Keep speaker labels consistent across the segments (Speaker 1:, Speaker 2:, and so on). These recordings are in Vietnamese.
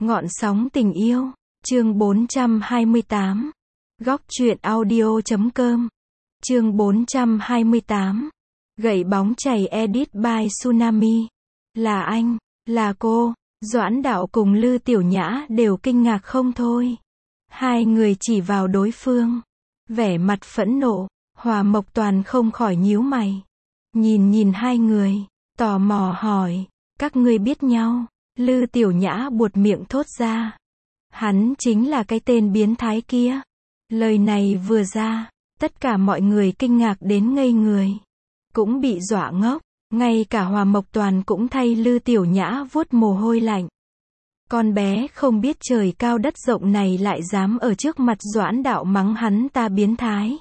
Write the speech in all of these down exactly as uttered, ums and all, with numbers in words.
Speaker 1: Ngọn sóng tình yêu, chương bốn trăm hai mươi tám. Góc truyện audio chấm com. Chương bốn trăm hai mươi tám. Gậy bóng chày edit by Tsunami. Là anh, là cô, Doãn Đạo cùng Lư Tiểu Nhã đều kinh ngạc không thôi. Hai người chỉ vào đối phương, vẻ mặt phẫn nộ. Hòa Mộc Toàn không khỏi nhíu mày. Nhìn nhìn hai người, tò mò hỏi, các ngươi biết nhau? Lư Tiểu Nhã buột miệng thốt ra. Hắn chính là cái tên biến thái kia. Lời này vừa ra, tất cả mọi người kinh ngạc đến ngây người. Cũng bị dọa ngốc, ngay cả Hòa Mộc Toàn cũng thay Lư Tiểu Nhã vuốt mồ hôi lạnh. Con bé không biết trời cao đất rộng này lại dám ở trước mặt Doãn Đạo mắng hắn ta biến thái.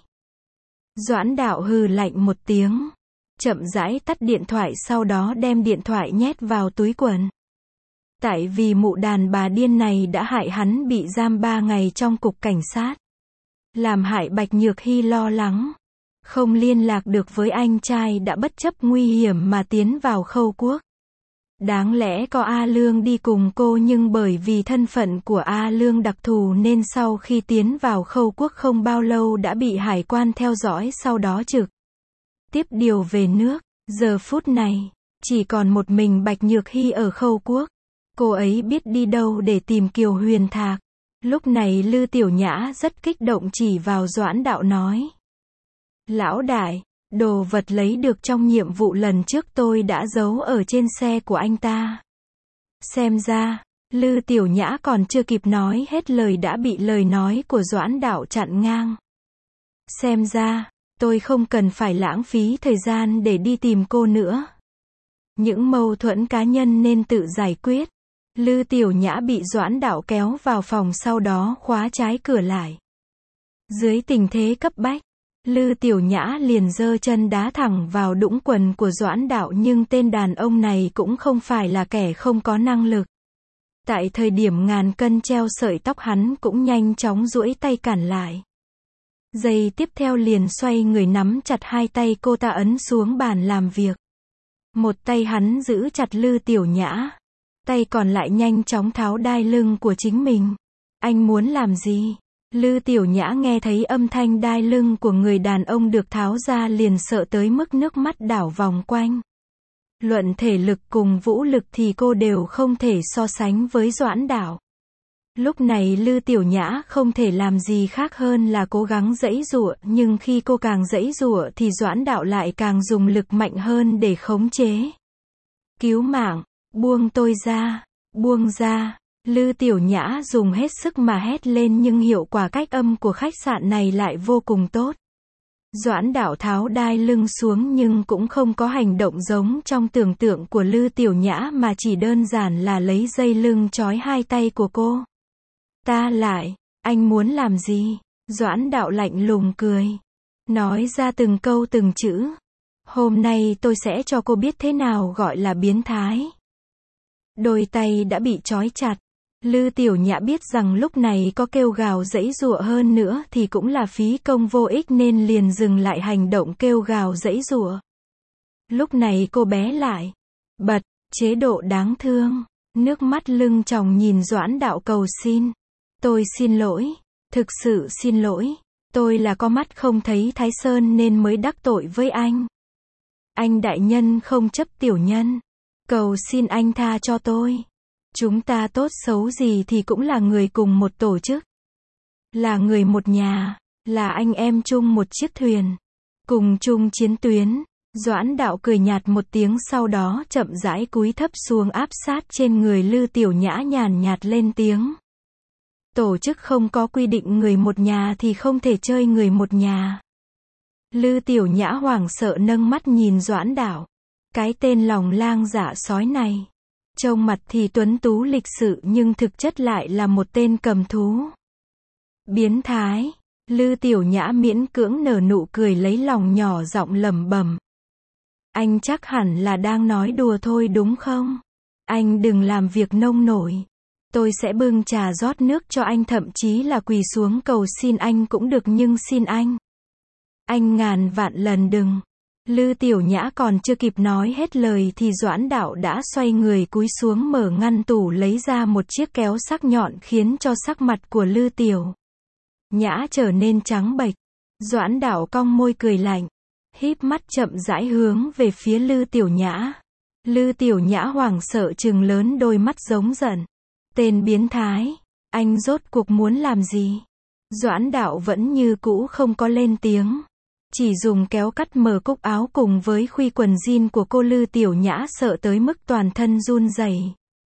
Speaker 1: Doãn Đạo hừ lạnh một tiếng, chậm rãi tắt điện thoại, sau đó đem điện thoại nhét vào túi quần. Tại vì mụ đàn bà điên này đã hại hắn bị giam ba ngày trong cục cảnh sát. Làm hại Bạch Nhược Hy lo lắng. Không liên lạc được với anh trai đã bất chấp nguy hiểm mà tiến vào Khâu Quốc. Đáng lẽ có A Lương đi cùng cô, nhưng bởi vì thân phận của A Lương đặc thù nên sau khi tiến vào Khâu Quốc không bao lâu đã bị hải quan theo dõi, sau đó trực tiếp điều về nước. Giờ phút này, chỉ còn một mình Bạch Nhược Hy ở Khâu Quốc. Cô ấy biết đi đâu để tìm Kiều Huyền Thạc. Lúc này Lư Tiểu Nhã rất kích động chỉ vào Doãn Đạo nói. Lão đại, đồ vật lấy được trong nhiệm vụ lần trước tôi đã giấu ở trên xe của anh ta. Xem ra, Lư Tiểu Nhã còn chưa kịp nói hết lời đã bị lời nói của Doãn Đạo chặn ngang. Xem ra, tôi không cần phải lãng phí thời gian để đi tìm cô nữa. Những mâu thuẫn cá nhân nên tự giải quyết. Lư Tiểu Nhã bị Doãn Đạo kéo vào phòng, sau đó khóa trái cửa lại. Dưới tình thế cấp bách, Lư Tiểu Nhã liền giơ chân đá thẳng vào đũng quần của Doãn Đạo, nhưng tên đàn ông này cũng không phải là kẻ không có năng lực. Tại thời điểm ngàn cân treo sợi tóc, hắn cũng nhanh chóng duỗi tay cản lại. Giây tiếp theo liền xoay người nắm chặt hai tay cô ta ấn xuống bàn làm việc. Một tay hắn giữ chặt Lư Tiểu Nhã, tay còn lại nhanh chóng tháo đai lưng của chính mình. Anh muốn làm gì? Lư Tiểu Nhã nghe thấy âm thanh đai lưng của người đàn ông được tháo ra liền sợ tới mức nước mắt đảo vòng quanh. Luận thể lực cùng vũ lực thì cô đều không thể so sánh với Doãn Đạo. Lúc này Lư Tiểu Nhã không thể làm gì khác hơn là cố gắng giãy giụa, nhưng khi cô càng giãy giụa thì Doãn Đạo lại càng dùng lực mạnh hơn để khống chế. Cứu mạng, buông tôi ra, buông ra. Lư Tiểu Nhã dùng hết sức mà hét lên, nhưng hiệu quả cách âm của khách sạn này lại vô cùng tốt. Doãn Đạo tháo đai lưng xuống nhưng cũng không có hành động giống trong tưởng tượng của Lư Tiểu Nhã, mà chỉ đơn giản là lấy dây lưng trói hai tay của cô. Ta lại, anh muốn làm gì? Doãn Đạo lạnh lùng cười, nói ra từng câu từng chữ. Hôm nay tôi sẽ cho cô biết thế nào gọi là biến thái. Đôi tay đã bị trói chặt. Lư Tiểu Nhã biết rằng lúc này có kêu gào giãy giụa hơn nữa thì cũng là phí công vô ích, nên liền dừng lại hành động kêu gào giãy giụa. Lúc này cô bé lại bật chế độ đáng thương, nước mắt lưng tròng nhìn Doãn Đạo cầu xin. Tôi xin lỗi, thực sự xin lỗi, tôi là có mắt không thấy Thái Sơn nên mới đắc tội với anh. Anh đại nhân không chấp tiểu nhân, cầu xin anh tha cho tôi. Chúng ta tốt xấu gì thì cũng là người cùng một tổ chức, là người một nhà, là anh em chung một chiếc thuyền, cùng chung chiến tuyến. Doãn Đạo cười nhạt một tiếng, sau đó chậm rãi cúi thấp xuống áp sát trên người Lư Tiểu Nhã, nhàn nhạt lên tiếng. Tổ chức không có quy định người một nhà thì không thể chơi người một nhà. Lư Tiểu Nhã hoảng sợ nâng mắt nhìn Doãn Đạo. Cái tên lòng lang dạ sói này, trông mặt thì tuấn tú lịch sự nhưng thực chất lại là một tên cầm thú. Biến thái. Lư Tiểu Nhã miễn cưỡng nở nụ cười, lấy lòng nhỏ giọng lẩm bẩm. Anh chắc hẳn là đang nói đùa thôi đúng không? Anh đừng làm việc nông nổi. Tôi sẽ bưng trà rót nước cho anh, thậm chí là quỳ xuống cầu xin anh cũng được, nhưng xin anh. Anh ngàn vạn lần đừng. Lư Tiểu Nhã còn chưa kịp nói hết lời thì Doãn Đạo đã xoay người cúi xuống mở ngăn tủ lấy ra một chiếc kéo sắc nhọn khiến cho sắc mặt của Lư Tiểu Nhã trở nên trắng bệch. Doãn Đạo cong môi cười lạnh, híp mắt chậm rãi hướng về phía Lư Tiểu Nhã. Lư Tiểu Nhã hoảng sợ trừng lớn đôi mắt giống giận. Tên biến thái, anh rốt cuộc muốn làm gì? Doãn Đạo vẫn như cũ không có lên tiếng. Chỉ dùng kéo cắt mở cúc áo cùng với khuy quần jean của cô. Lư Tiểu Nhã sợ tới mức toàn thân run rẩy.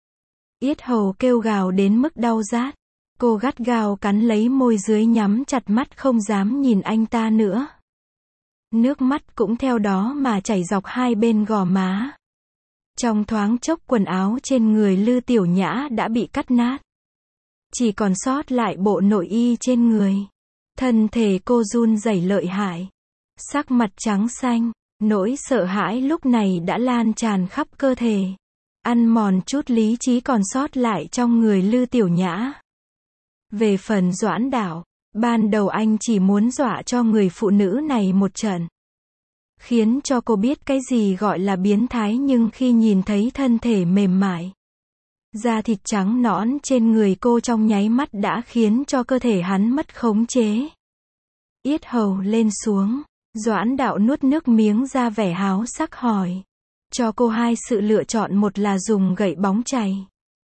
Speaker 1: Yết hầu kêu gào đến mức đau rát. Cô gắt gao cắn lấy môi dưới nhắm chặt mắt không dám nhìn anh ta nữa. Nước mắt cũng theo đó mà chảy dọc hai bên gò má. Trong thoáng chốc quần áo trên người Lư Tiểu Nhã đã bị cắt nát. Chỉ còn sót lại bộ nội y trên người. Thân thể cô run rẩy lợi hại. Sắc mặt trắng xanh, nỗi sợ hãi lúc này đã lan tràn khắp cơ thể. Ăn mòn chút lý trí còn sót lại trong người Lư Tiểu Nhã. Về phần Doãn Đạo, ban đầu anh chỉ muốn dọa cho người phụ nữ này một trận. Khiến cho cô biết cái gì gọi là biến thái, nhưng khi nhìn thấy thân thể mềm mại, da thịt trắng nõn trên người cô trong nháy mắt đã khiến cho cơ thể hắn mất khống chế. Yết hầu lên xuống, Doãn Đạo nuốt nước miếng ra vẻ háo sắc hỏi. Cho cô hai sự lựa chọn, một là dùng gậy bóng chày,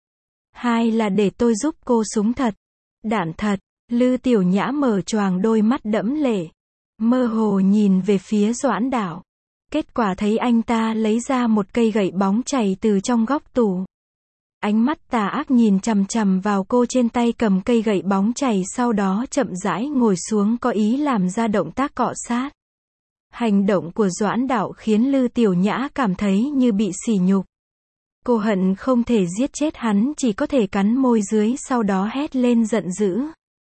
Speaker 1: hai là để tôi giúp cô súng thật, đạn thật. Lư Tiểu Nhã mở choàng đôi mắt đẫm lệ, mơ hồ nhìn về phía Doãn Đạo. Kết quả thấy anh ta lấy ra một cây gậy bóng chày từ trong góc tủ. Ánh mắt tà ác nhìn chằm chằm vào cô, trên tay cầm cây gậy bóng chày, sau đó chậm rãi ngồi xuống có ý làm ra động tác cọ sát. Hành động của Doãn Đạo khiến Lư Tiểu Nhã cảm thấy như bị sỉ nhục. Cô hận không thể giết chết hắn, chỉ có thể cắn môi dưới sau đó hét lên giận dữ.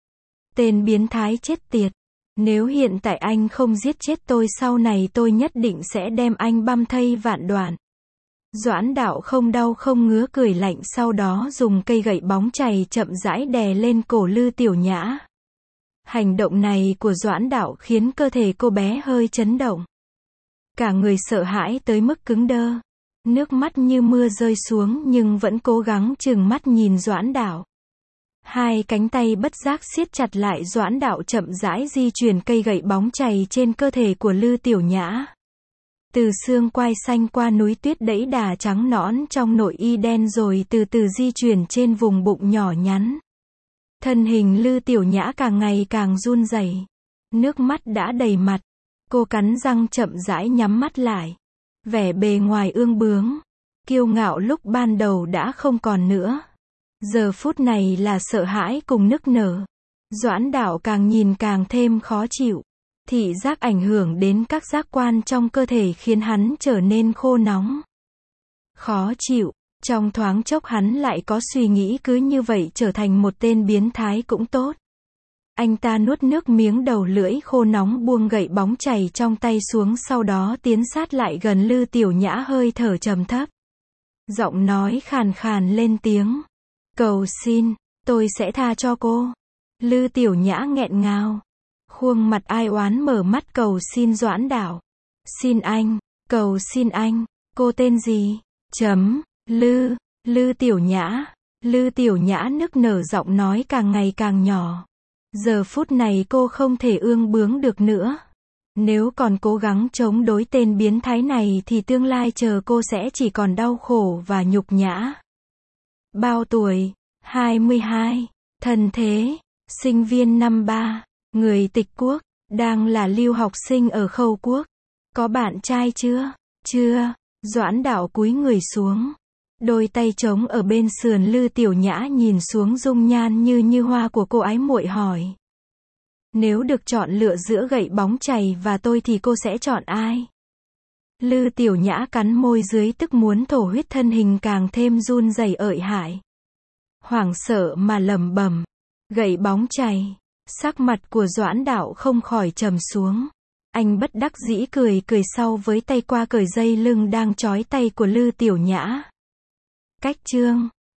Speaker 1: Tên biến thái chết tiệt. Nếu hiện tại anh không giết chết tôi, sau này tôi nhất định sẽ đem anh băm thây vạn đoạn. Doãn Đạo không đau không ngứa cười lạnh, sau đó dùng cây gậy bóng chày chậm rãi đè lên cổ Lư Tiểu Nhã. Hành động này của Doãn Đạo khiến cơ thể cô bé hơi chấn động. Cả người sợ hãi tới mức cứng đơ. Nước mắt như mưa rơi xuống nhưng vẫn cố gắng trừng mắt nhìn Doãn Đạo. Hai cánh tay bất giác siết chặt lại. Doãn Đạo chậm rãi di chuyển cây gậy bóng chày trên cơ thể của Lư Tiểu Nhã. Từ xương quai xanh qua núi tuyết đẫy đà trắng nõn trong nội y đen, rồi từ từ di chuyển trên vùng bụng nhỏ nhắn. Thân hình Lư Tiểu Nhã càng ngày càng run rẩy. Nước mắt đã đầy mặt. Cô cắn răng chậm rãi nhắm mắt lại. Vẻ bề ngoài ương bướng, kiêu ngạo lúc ban đầu đã không còn nữa. Giờ phút này là sợ hãi cùng nức nở. Doãn Đạo càng nhìn càng thêm khó chịu. Thị giác ảnh hưởng đến các giác quan trong cơ thể khiến hắn trở nên khô nóng, khó chịu. Trong thoáng chốc hắn lại có suy nghĩ cứ như vậy trở thành một tên biến thái cũng tốt. Anh ta nuốt nước miếng, đầu lưỡi khô nóng buông gậy bóng chày trong tay xuống, sau đó tiến sát lại gần Lư Tiểu Nhã, hơi thở trầm thấp. Giọng nói khàn khàn lên tiếng. Cầu xin, tôi sẽ tha cho cô. Lư Tiểu Nhã nghẹn ngào. Khuôn mặt ai oán mở mắt cầu xin Doãn Đạo. Xin anh, cầu xin anh, cô tên gì? Chấm, Lư, Lư Tiểu Nhã. Lư Tiểu Nhã nức nở, giọng nói càng ngày càng nhỏ. Giờ phút này cô không thể ương bướng được nữa. Nếu còn cố gắng chống đối tên biến thái này thì tương lai chờ cô sẽ chỉ còn đau khổ và nhục nhã. Bao tuổi? hai mươi hai. Thân thế? Sinh viên năm ba. Người tịch quốc. Đang là lưu học sinh ở Khâu Quốc. Có bạn trai chưa? Chưa. Doãn Đạo cúi người xuống. Đôi tay trống ở bên sườn Lư Tiểu Nhã, nhìn xuống dung nhan như như hoa của cô, ái muội hỏi. Nếu được chọn lựa giữa gậy bóng chày và tôi thì cô sẽ chọn ai? Lư Tiểu Nhã cắn môi dưới tức muốn thổ huyết, thân hình càng thêm run rẩy ợi hại. Hoảng sợ mà lẩm bẩm. Gậy bóng chày. Sắc mặt của Doãn Đạo không khỏi trầm xuống. Anh bất đắc dĩ cười cười sau với tay qua cởi dây lưng đang trói tay của Lư Tiểu Nhã. Cách chương